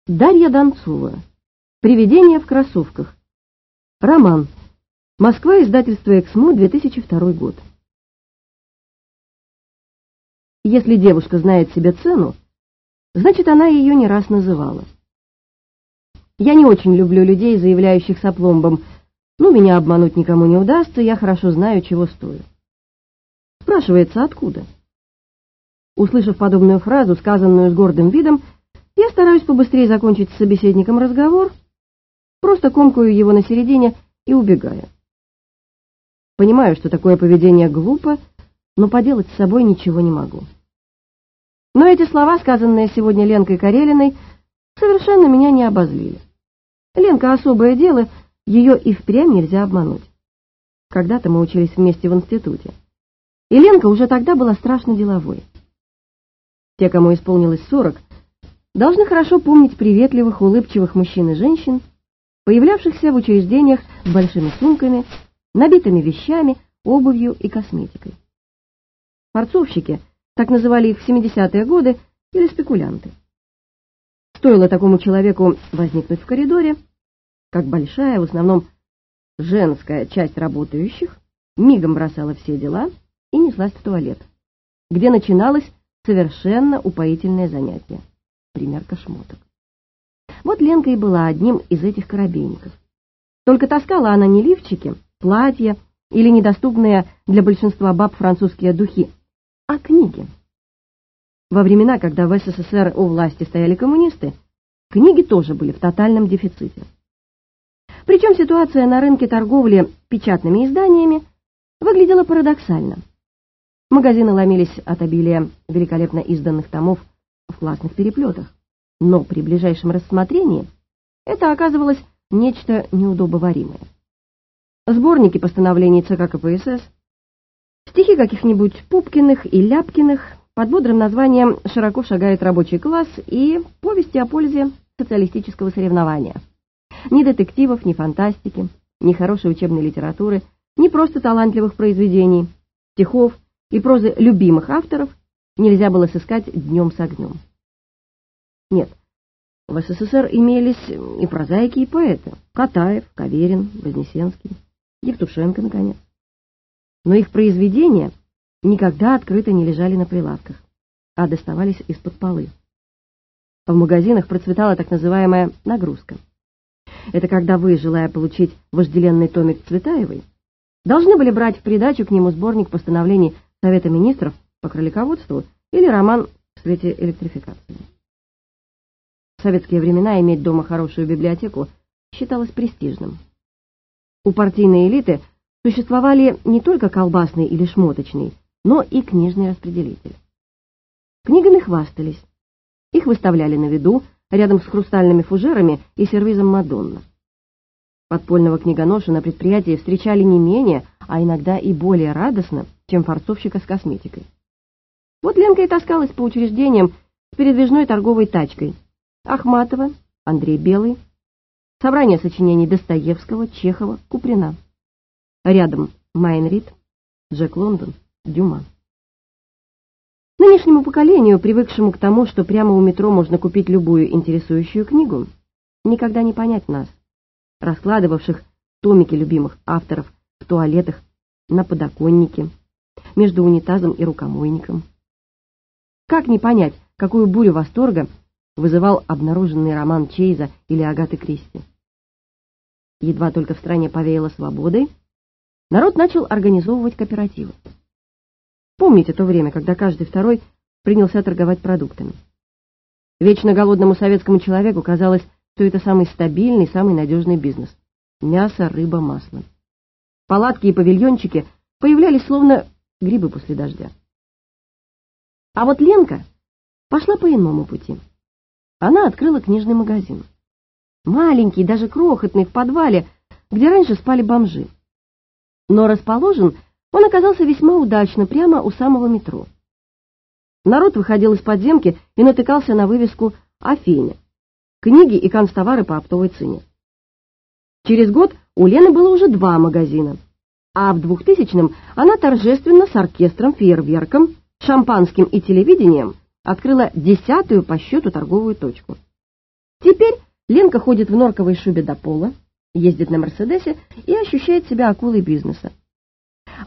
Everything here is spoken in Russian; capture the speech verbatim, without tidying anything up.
Дарья Донцова. Привидение в кроссовках. Роман. Москва, издательство «Эксмо», две тысячи второй год. Если девушка знает себе цену, значит, она ее не раз называла. Я не очень люблю людей, заявляющих с опломбом: «Ну, меня обмануть никому не удастся, я хорошо знаю, чего стою». Спрашивается, откуда? Услышав подобную фразу, сказанную с гордым видом, я стараюсь побыстрее закончить с собеседником разговор, просто комкаю его на середине и убегаю. Понимаю, что такое поведение глупо, но поделать с собой ничего не могу. Но эти слова, сказанные сегодня Ленкой Карелиной, совершенно меня не обозлили. Ленка — особое дело, ее и впрямь нельзя обмануть. Когда-то мы учились вместе в институте, и Ленка уже тогда была страшно деловой. Те, кому исполнилось сорок, должны хорошо помнить приветливых, улыбчивых мужчин и женщин, появлявшихся в учреждениях с большими сумками, набитыми вещами, обувью и косметикой. Форцовщики, так называли их в семидесятые годы, или спекулянты. Стоило такому человеку возникнуть в коридоре, как большая, в основном женская часть работающих мигом бросала все дела и неслась в туалет, где начиналось совершенно упоительное занятие — примерка шмоток. Вот Ленка и была одним из этих коробейников. Только таскала она не лифчики, платья или недоступные для большинства баб французские духи, а книги. Во времена, когда в СССР у власти стояли коммунисты, книги тоже были в тотальном дефиците. Причем ситуация на рынке торговли печатными изданиями выглядела парадоксально. Магазины ломились от обилия великолепно изданных томов в классных переплетах, но при ближайшем рассмотрении это оказывалось нечто неудобоваримое. Сборники постановлений ЦК КПСС, стихи каких-нибудь Пупкиных и Ляпкиных под бодрым названием «Широко шагает рабочий класс» и повести о пользе социалистического соревнования. Ни детективов, ни фантастики, ни хорошей учебной литературы, ни просто талантливых произведений, стихов и прозы любимых авторов нельзя было сыскать днем с огнем. Нет, в СССР имелись и прозаики, и поэты: Катаев, Каверин, Вознесенский, Евтушенко, наконец. Но их произведения никогда открыто не лежали на прилавках, а доставались из-под полы. В магазинах процветала так называемая нагрузка. Это когда вы, желая получить вожделенный томик Цветаевой, должны были брать в придачу к нему сборник постановлений Совета министров по кролиководству или роман в свете электрификации. В советские времена иметь дома хорошую библиотеку считалось престижным. У партийной элиты существовали не только колбасный или шмоточный, но и книжный распределитель. Книгами хвастались. Их выставляли на виду, рядом с хрустальными фужерами и сервизом Мадонна. Подпольного книгоноша на предприятии встречали не менее, а иногда и более радостно, чем форцовщика с косметикой. Вот Ленка и таскалась по учреждениям с передвижной торговой тачкой: Ахматова, Андрей Белый, собрание сочинений Достоевского, Чехова, Куприна. Рядом Майн Рид, Джек Лондон, Дюма. Нынешнему поколению, привыкшему к тому, что прямо у метро можно купить любую интересующую книгу, никогда не понять нас, раскладывавших томики любимых авторов в туалетах, на подоконнике, между унитазом и рукомойником. Как не понять, какую бурю восторга вызывал обнаруженный роман Чейза или Агаты Кристи? Едва только в стране повеяло свободой, народ начал организовывать кооперативы. Помните то время, когда каждый второй принялся торговать продуктами? Вечно голодному советскому человеку казалось, что это самый стабильный, самый надежный бизнес. Мясо, рыба, масло. Палатки и павильончики появлялись словно грибы после дождя. А вот Ленка пошла по иному пути. Она открыла книжный магазин. Маленький, даже крохотный, в подвале, где раньше спали бомжи. Но расположен он оказался весьма удачно, прямо у самого метро. Народ выходил из подземки и натыкался на вывеску «Афеня». Книги и канцтовары по оптовой цене. Через год у Лены было уже два магазина, а в двухтысячном она торжественно с оркестром, фейерверком, шампанским и телевидением открыла десятую по счету торговую точку. Теперь Ленка ходит в норковой шубе до пола, ездит на Мерседесе и ощущает себя акулой бизнеса.